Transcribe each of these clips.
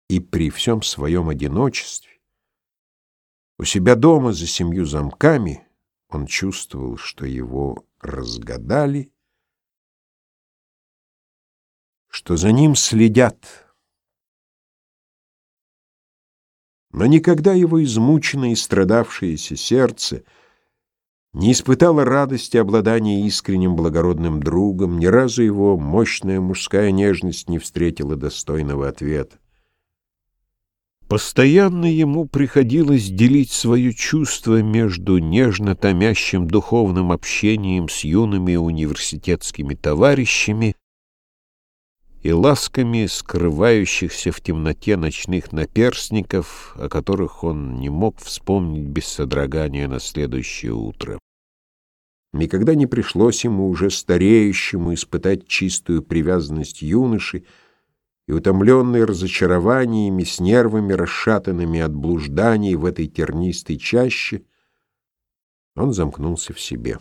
И при всем своем одиночестве, у себя дома за 7 замками, он чувствовал, что его разгадали, что за ним следят. Но никогда его измученное и страдавшееся сердце не испытало радости обладания искренним благородным другом, ни разу его мощная мужская нежность не встретила достойного ответа. Постоянно ему приходилось делить свое чувство между нежно томящим духовным общением с юными университетскими товарищами и ласками скрывающихся в темноте ночных наперстников, о которых он не мог вспомнить без содрогания на следующее утро. Никогда не пришлось ему, уже стареющему, испытать чистую привязанность юноши, и, утомленный разочарованиями, с нервами расшатанными от блужданий в этой тернистой чаще, он замкнулся в себе.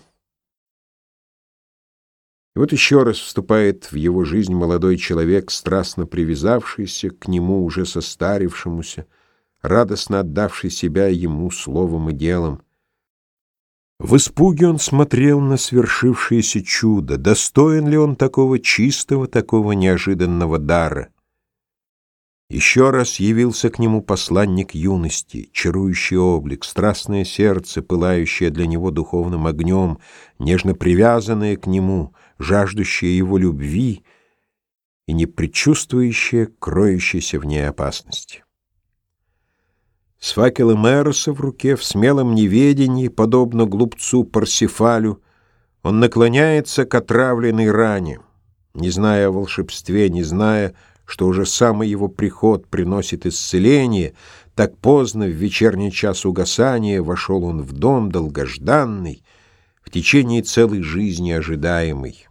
И вот еще раз вступает в его жизнь молодой человек, страстно привязавшийся к нему, уже состарившемуся, радостно отдавший себя ему словом и делом. В испуге он смотрел на свершившееся чудо. Достоин ли он такого чистого, такого неожиданного дара? Еще раз явился к нему посланник юности, чарующий облик, страстное сердце, пылающее для него духовным огнем, нежно привязанное к нему, жаждущее его любви и не предчувствующее кроющейся в ней опасности. С факелом Эроса в руке, в смелом неведении, подобно глупцу Парсифалю, он наклоняется к отравленной ране, не зная о волшебстве, не зная, что уже самый его приход приносит исцеление. Так поздно, в вечерний час угасания, вошел он в дом долгожданный, в течение целой жизни ожидаемый.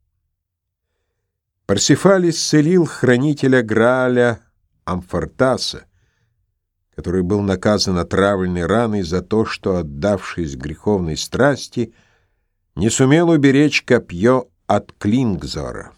Парсифаль исцелил хранителя Грааля Амфортаса, который был наказан отравленной раной за то, что, отдавшись греховной страсти, не сумел уберечь копье от Клингзора.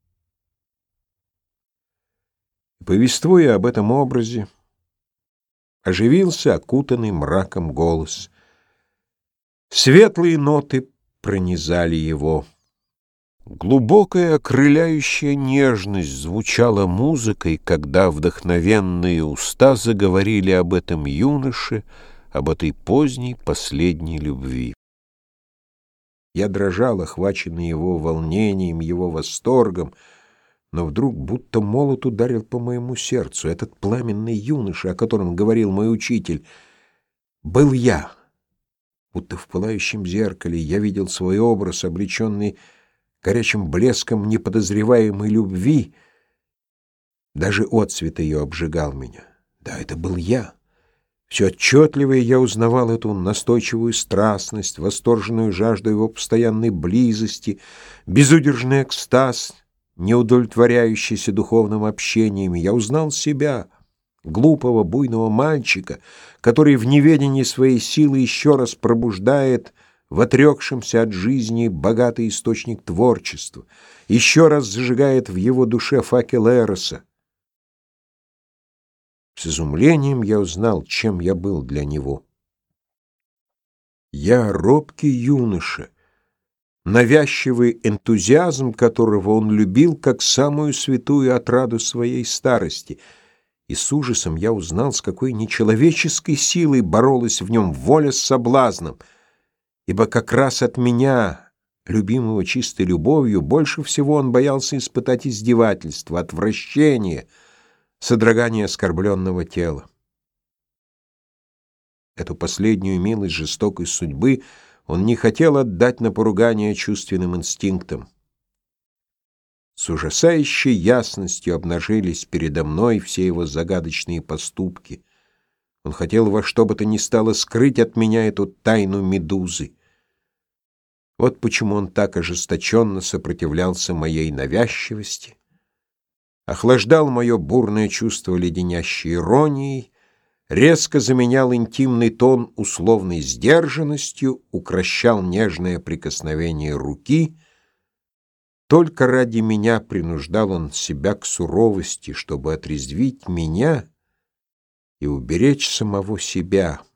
Повествуя об этом образе, оживился окутанный мраком голос. Светлые ноты пронизали его. Глубокая окрыляющая нежность звучала музыкой, когда вдохновенные уста заговорили об этом юноше, об этой поздней последней любви. Я дрожал, охваченный его волнением, его восторгом, но вдруг будто молот ударил по моему сердцу. Этот пламенный юноша, о котором говорил мой учитель, был я. Будто в пылающем зеркале я видел свой образ, облеченный горячим блеском неподозреваемой любви. Даже отцвет ее обжигал меня. Да, это был я. Все отчетливее я узнавал эту настойчивую страстность, восторженную жажду его постоянной близости, безудержный экстаз, не удовлетворяющийся духовным общением. Я узнал себя, глупого, буйного мальчика, который в неведении своей силы еще раз пробуждает в отрекшемся от жизни богатый источник творчества, еще раз зажигает в его душе факел Эроса. С изумлением я узнал, чем я был для него. Я робкий юноша, навязчивый энтузиазм которого он любил как самую святую отраду своей старости, и с ужасом я узнал, с какой нечеловеческой силой боролась в нем воля с соблазном, ибо как раз от меня, любимого чистой любовью, больше всего он боялся испытать издевательство, отвращение, содрогание оскорбленного тела. Эту последнюю милость жестокой судьбы он не хотел отдать на поругание чувственным инстинктам. С ужасающей ясностью обнажились передо мной все его загадочные поступки. Он хотел во что бы то ни стало скрыть от меня эту тайну Медузы. Вот почему он так ожесточенно сопротивлялся моей навязчивости, охлаждал мое бурное чувство леденящей иронией, резко заменял интимный тон условной сдержанностью, укрощал нежное прикосновение руки, Только ради меня принуждал он себя к суровости, чтобы отрезвить меня и уберечь самого себя.